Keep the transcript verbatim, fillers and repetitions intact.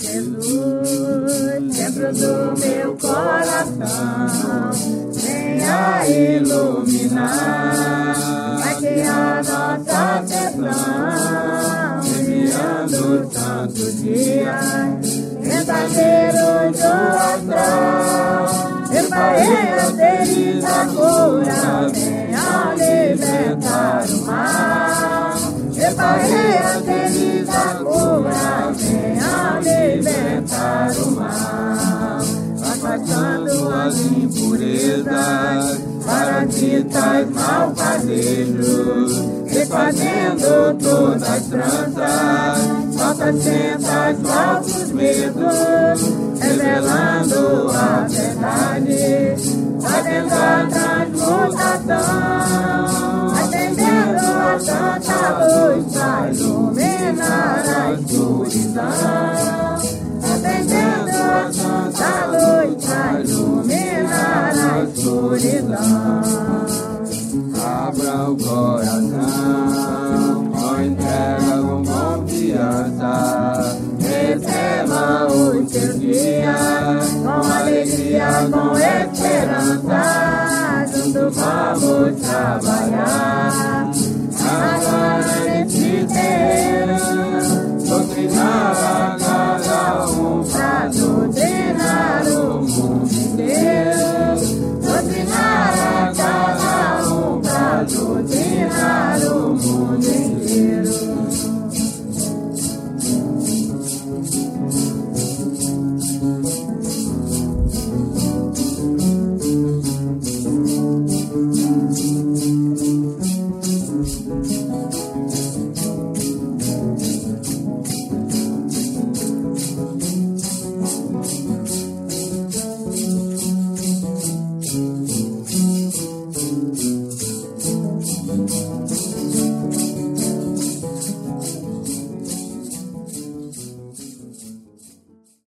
Jesus, dentro do meu coração, venha iluminar aqui a nossa atenção, enviando tanto dia, mensageiro do astral, preparei a feliz a cura, venha libertar o mal, preparei a feliz a cura, venha libertar o mal, afastando as impurezas, parasitas, malfazejos, refazendo todas as tranças, falsas crenças, falsos medos, revelando a verdade, fazendo a transmutação, atendendo a santa luz pra iluminar a escuridão, atendendo a santa luz pra iluminar a escuridão. Abra o coração, com entrega, com confiança, receba o seu dia, com alegria, com esperança, junto vamos trabalhar, agora nesse tempo.